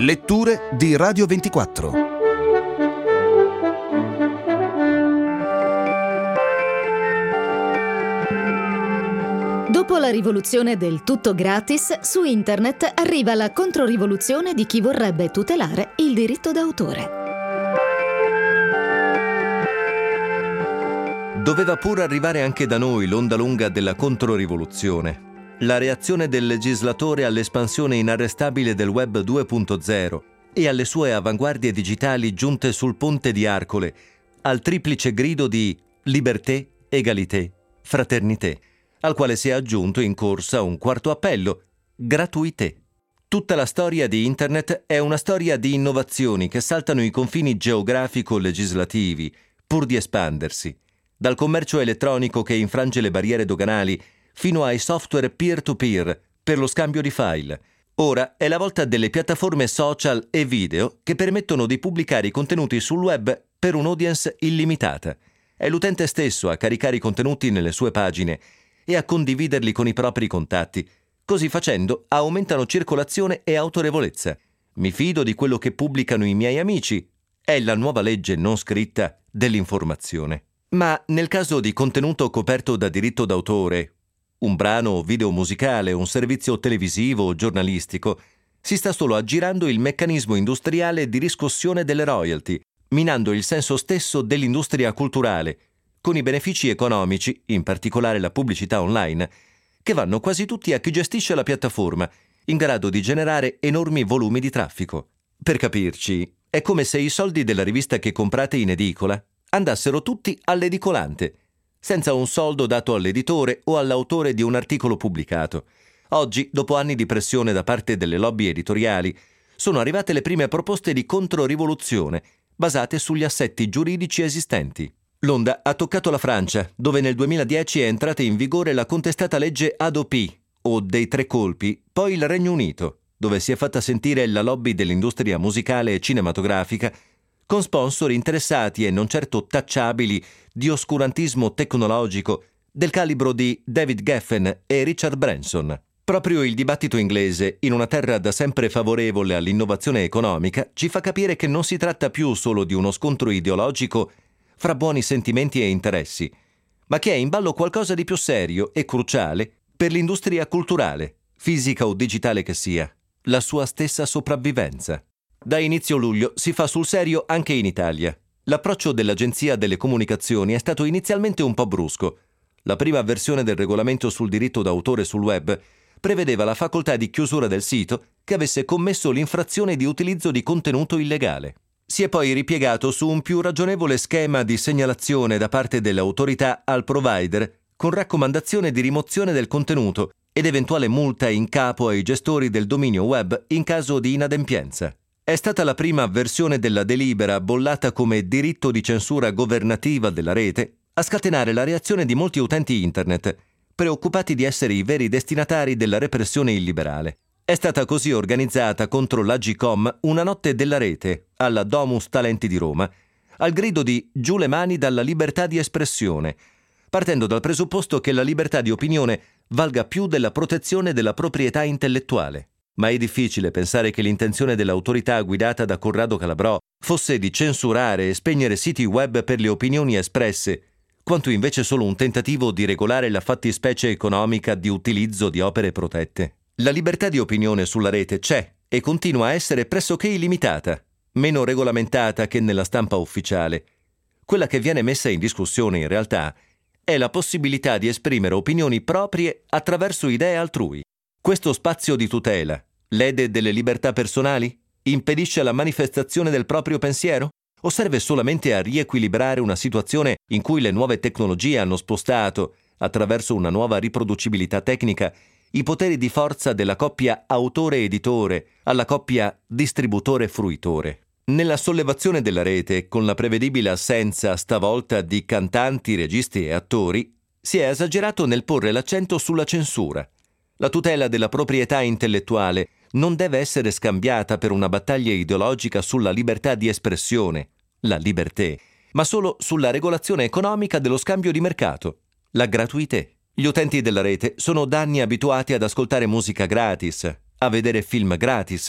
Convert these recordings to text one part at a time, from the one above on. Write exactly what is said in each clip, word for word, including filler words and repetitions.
Letture di Radio ventiquattro. Dopo la rivoluzione del tutto gratis, su internet arriva la controrivoluzione di chi vorrebbe tutelare il diritto d'autore. Doveva pure arrivare anche da noi l'onda lunga della controrivoluzione. La reazione del legislatore all'espansione inarrestabile del web due punto zero e alle sue avanguardie digitali giunte sul ponte di Arcole, al triplice grido di liberté, égalité, fraternité, al quale si è aggiunto in corsa un quarto appello, gratuité. Tutta la storia di Internet è una storia di innovazioni che saltano i confini geografico-legislativi, pur di espandersi, dal commercio elettronico che infrange le barriere doganali fino ai software peer-to-peer per lo scambio di file. Ora è la volta delle piattaforme social e video che permettono di pubblicare i contenuti sul web per un'audience illimitata. È l'utente stesso a caricare i contenuti nelle sue pagine e a condividerli con i propri contatti. Così facendo aumentano circolazione e autorevolezza. Mi fido di quello che pubblicano i miei amici. È la nuova legge non scritta dell'informazione. Ma nel caso di contenuto coperto da diritto d'autore, un brano o video musicale, un servizio televisivo o giornalistico, si sta solo aggirando il meccanismo industriale di riscossione delle royalty, minando il senso stesso dell'industria culturale, con i benefici economici, in particolare la pubblicità online, che vanno quasi tutti a chi gestisce la piattaforma, in grado di generare enormi volumi di traffico. Per capirci, è come se i soldi della rivista che comprate in edicola andassero tutti all'edicolante, senza un soldo dato all'editore o all'autore di un articolo pubblicato. Oggi, dopo anni di pressione da parte delle lobby editoriali, sono arrivate le prime proposte di controrivoluzione, basate sugli assetti giuridici esistenti. L'onda ha toccato la Francia, dove nel duemiladieci è entrata in vigore la contestata legge Hadopi, o dei tre colpi, poi il Regno Unito, dove si è fatta sentire la lobby dell'industria musicale e cinematografica, con sponsor interessati e non certo tacciabili di oscurantismo tecnologico del calibro di David Geffen e Richard Branson. Proprio il dibattito inglese, in una terra da sempre favorevole all'innovazione economica, ci fa capire che non si tratta più solo di uno scontro ideologico fra buoni sentimenti e interessi, ma che è in ballo qualcosa di più serio e cruciale per l'industria culturale, fisica o digitale che sia, la sua stessa sopravvivenza. Da inizio luglio si fa sul serio anche in Italia. L'approccio dell'Agenzia delle Comunicazioni è stato inizialmente un po' brusco. La prima versione del regolamento sul diritto d'autore sul web prevedeva la facoltà di chiusura del sito che avesse commesso l'infrazione di utilizzo di contenuto illegale. Si è poi ripiegato su un più ragionevole schema di segnalazione da parte dell'autorità al provider con raccomandazione di rimozione del contenuto ed eventuale multa in capo ai gestori del dominio web in caso di inadempienza. È stata la prima versione della delibera, bollata come diritto di censura governativa della rete, a scatenare la reazione di molti utenti internet, preoccupati di essere i veri destinatari della repressione illiberale. È stata così organizzata contro l'Agcom una notte della rete, alla Domus Talenti di Roma, al grido di giù le mani dalla libertà di espressione, partendo dal presupposto che la libertà di opinione valga più della protezione della proprietà intellettuale. Ma è difficile pensare che l'intenzione dell'autorità guidata da Corrado Calabrò fosse di censurare e spegnere siti web per le opinioni espresse, quanto invece solo un tentativo di regolare la fattispecie economica di utilizzo di opere protette. La libertà di opinione sulla rete c'è e continua a essere pressoché illimitata, meno regolamentata che nella stampa ufficiale. Quella che viene messa in discussione in realtà è la possibilità di esprimere opinioni proprie attraverso idee altrui. Questo spazio di tutela lede delle libertà personali? Impedisce la manifestazione del proprio pensiero? O serve solamente a riequilibrare una situazione in cui le nuove tecnologie hanno spostato, attraverso una nuova riproducibilità tecnica, i poteri di forza della coppia autore-editore alla coppia distributore-fruitore? Nella sollevazione della rete, con la prevedibile assenza stavolta di cantanti, registi e attori, si è esagerato nel porre l'accento sulla censura. La tutela della proprietà intellettuale non deve essere scambiata per una battaglia ideologica sulla libertà di espressione, la liberté, ma solo sulla regolazione economica dello scambio di mercato, la gratuité. Gli utenti della rete sono da anni abituati ad ascoltare musica gratis, a vedere film gratis,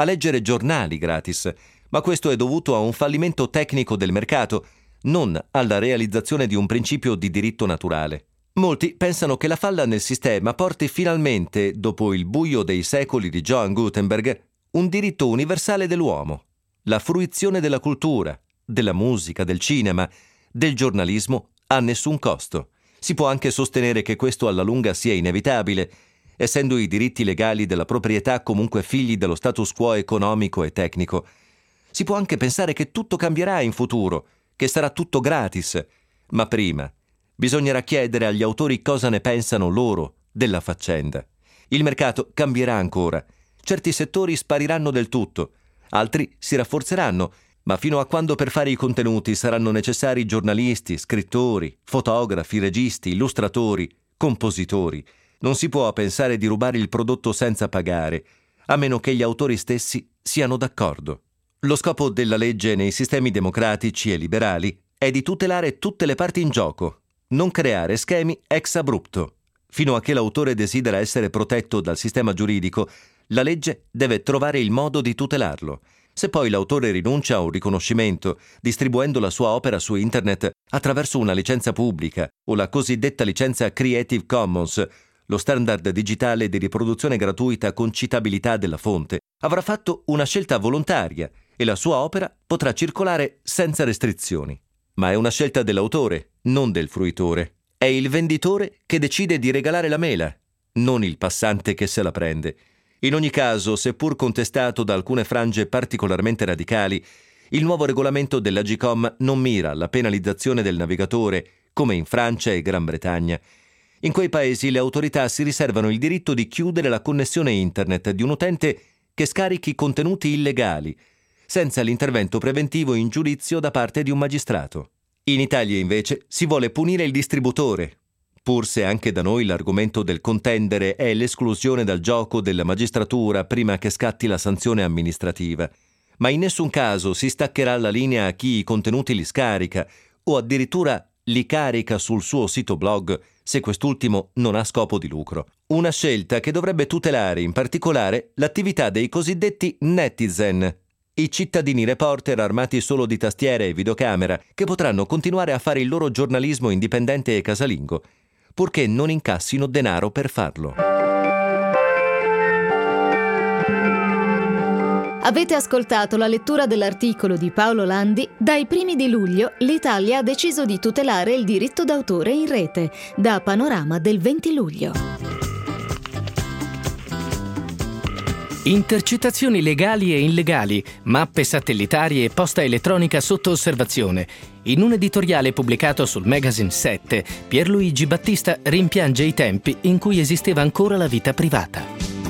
a leggere giornali gratis, ma questo è dovuto a un fallimento tecnico del mercato, non alla realizzazione di un principio di diritto naturale. Molti pensano che la falla nel sistema porti finalmente, dopo il buio dei secoli di Johann Gutenberg, un diritto universale dell'uomo, la fruizione della cultura, della musica, del cinema, del giornalismo a nessun costo. Si può anche sostenere che questo alla lunga sia inevitabile, essendo i diritti legali della proprietà comunque figli dello status quo economico e tecnico. Si può anche pensare che tutto cambierà in futuro, che sarà tutto gratis, ma prima bisognerà chiedere agli autori cosa ne pensano loro della faccenda. Il mercato cambierà ancora, certi settori spariranno del tutto, altri si rafforzeranno, ma fino a quando per fare i contenuti saranno necessari giornalisti, scrittori, fotografi, registi, illustratori, compositori, non si può pensare di rubare il prodotto senza pagare, a meno che gli autori stessi siano d'accordo. Lo scopo della legge nei sistemi democratici e liberali è di tutelare tutte le parti in gioco, non creare schemi ex abrupto. Fino a che l'autore desidera essere protetto dal sistema giuridico, la legge deve trovare il modo di tutelarlo. Se poi l'autore rinuncia a un riconoscimento, distribuendo la sua opera su internet attraverso una licenza pubblica o la cosiddetta licenza Creative Commons, lo standard digitale di riproduzione gratuita con citabilità della fonte, avrà fatto una scelta volontaria e la sua opera potrà circolare senza restrizioni. Ma è una scelta dell'autore, non del fruitore. È il venditore che decide di regalare la mela, non il passante che se la prende. In ogni caso, seppur contestato da alcune frange particolarmente radicali, il nuovo regolamento dell'Agcom non mira alla penalizzazione del navigatore, come in Francia e Gran Bretagna. In quei paesi le autorità si riservano il diritto di chiudere la connessione internet di un utente che scarichi contenuti illegali, senza l'intervento preventivo in giudizio da parte di un magistrato. In Italia, invece, si vuole punire il distributore, pur se anche da noi l'argomento del contendere è l'esclusione dal gioco della magistratura prima che scatti la sanzione amministrativa. Ma in nessun caso si staccherà la linea a chi i contenuti li scarica o addirittura li carica sul suo sito blog se quest'ultimo non ha scopo di lucro. Una scelta che dovrebbe tutelare in particolare l'attività dei cosiddetti netizen, i cittadini reporter armati solo di tastiere e videocamera che potranno continuare a fare il loro giornalismo indipendente e casalingo, purché non incassino denaro per farlo. Avete ascoltato la lettura dell'articolo di Paolo Landi Dai primi di luglio l'Italia ha deciso di tutelare il diritto d'autore in rete, da Panorama del venti luglio. Intercettazioni legali e illegali, mappe satellitari e posta elettronica sotto osservazione. In un editoriale pubblicato sul Magazine sette, Pierluigi Battista rimpiange i tempi in cui esisteva ancora la vita privata.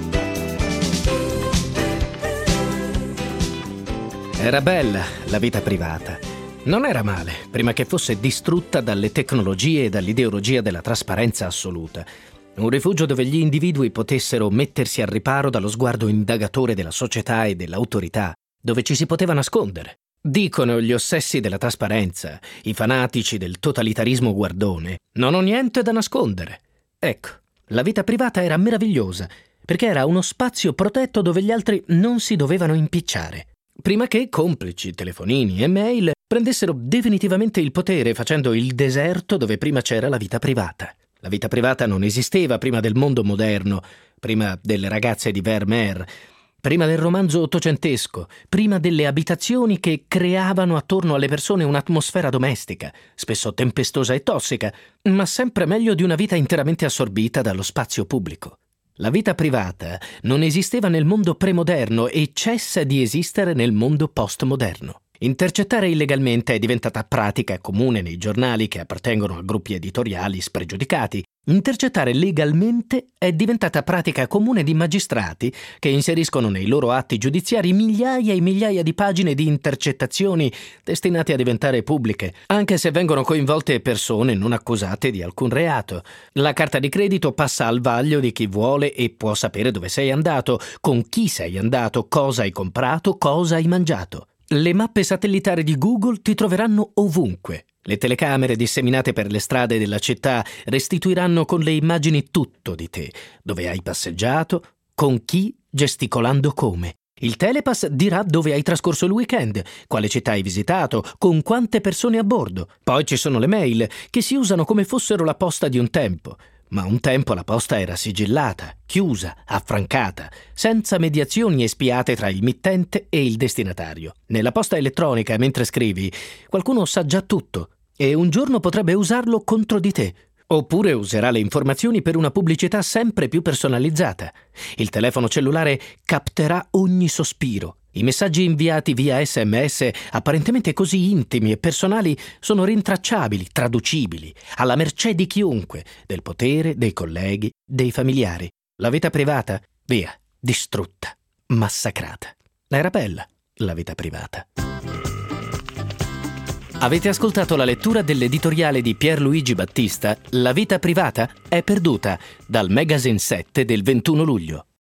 Era bella la vita privata. Non era male, prima che fosse distrutta dalle tecnologie e dall'ideologia della trasparenza assoluta. Un rifugio dove gli individui potessero mettersi al riparo dallo sguardo indagatore della società e dell'autorità, dove ci si poteva nascondere. Dicono gli ossessi della trasparenza, i fanatici del totalitarismo guardone, non ho niente da nascondere. Ecco, la vita privata era meravigliosa, perché era uno spazio protetto dove gli altri non si dovevano impicciare. Prima che complici, telefonini e mail prendessero definitivamente il potere facendo il deserto dove prima c'era la vita privata. La vita privata non esisteva prima del mondo moderno, prima delle ragazze di Vermeer, prima del romanzo ottocentesco, prima delle abitazioni che creavano attorno alle persone un'atmosfera domestica, spesso tempestosa e tossica, ma sempre meglio di una vita interamente assorbita dallo spazio pubblico. La vita privata non esisteva nel mondo premoderno e cessa di esistere nel mondo postmoderno. Intercettare illegalmente è diventata pratica comune nei giornali che appartengono a gruppi editoriali spregiudicati. Intercettare legalmente è diventata pratica comune di magistrati che inseriscono nei loro atti giudiziari migliaia e migliaia di pagine di intercettazioni destinate a diventare pubbliche, anche se vengono coinvolte persone non accusate di alcun reato. La carta di credito passa al vaglio di chi vuole e può sapere dove sei andato, con chi sei andato, cosa hai comprato, cosa hai mangiato. Le mappe satellitari di Google ti troveranno ovunque. Le telecamere disseminate per le strade della città restituiranno con le immagini tutto di te, dove hai passeggiato, con chi, gesticolando come. Il Telepass dirà dove hai trascorso il weekend, quale città hai visitato, con quante persone a bordo. Poi ci sono le mail, che si usano come fossero la posta di un tempo. Ma un tempo la posta era sigillata, chiusa, affrancata, senza mediazioni e spiate tra il mittente e il destinatario. Nella posta elettronica, mentre scrivi, qualcuno sa già tutto e un giorno potrebbe usarlo contro di te. Oppure userà le informazioni per una pubblicità sempre più personalizzata. Il telefono cellulare capterà ogni sospiro. I messaggi inviati via sms, apparentemente così intimi e personali, sono rintracciabili, traducibili, alla mercé di chiunque, del potere, dei colleghi, dei familiari. La vita privata, via, distrutta, massacrata. Era bella, la vita privata. Avete ascoltato la lettura dell'editoriale di Pierluigi Battista, La vita privata è perduta, dal Magazine sette del ventuno luglio.